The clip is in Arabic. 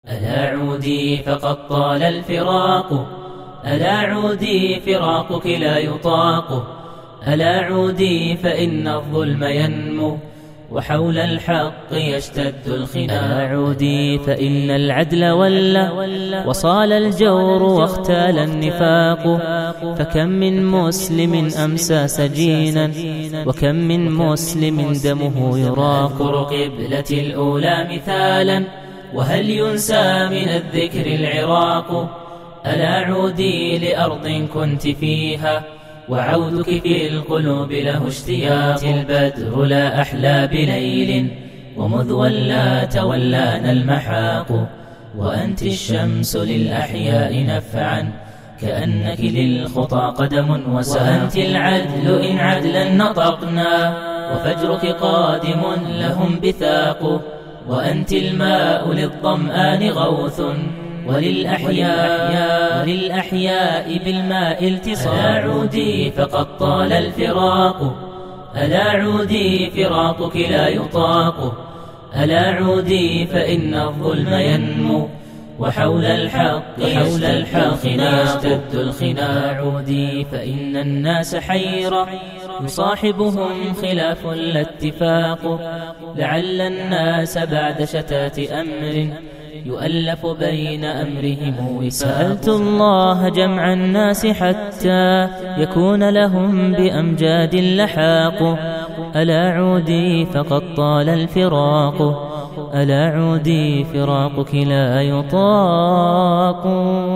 ألا عودي فقد طال الفراق، ألا عودي فراقك لا يطاق. ألا عودي فإن الظلم ينمو وحول الحق يشتد الخناق. ألا عودي فإن العدل ولى وصال الجور واختال النفاق. فكم من مسلم أمسى سجينا وكم من مسلم دمه يراق. أذكر قبلتي الأولى مثالا وهل ينسى من الذكر العراق. ألا عودي لأرض كنت فيها وعودك في القلوب له اشتياق. البدر لا أحلى بليل ومذ ولا تولانا المحاق. وأنت الشمس للأحياء نفعا كأنك للخطى قدم وساق. وأنت العدل إن عدلا نطقنا وفجرك قادم لهم بثاق. وأنت الماء للظمآن غوث وللأحياء بالماء التصاق. ألا عودي فقد طال الفراق، ألا عودي فراقك لا يطاق. ألا عودي فإن الظلم ينمو وحول الحق يشتد الخناق. عودي فإن الناس حيرة يصاحبهم خلاف لا اتفاق. لعل الناس بعد شتات أمر يؤلف بين أمرهم وساق. سألت الله جمع الناس حتى يكون لهم بأمجاد لحاق. ألا عودي فقد طال الفراق، ألا عودي فراقك لا يطاق.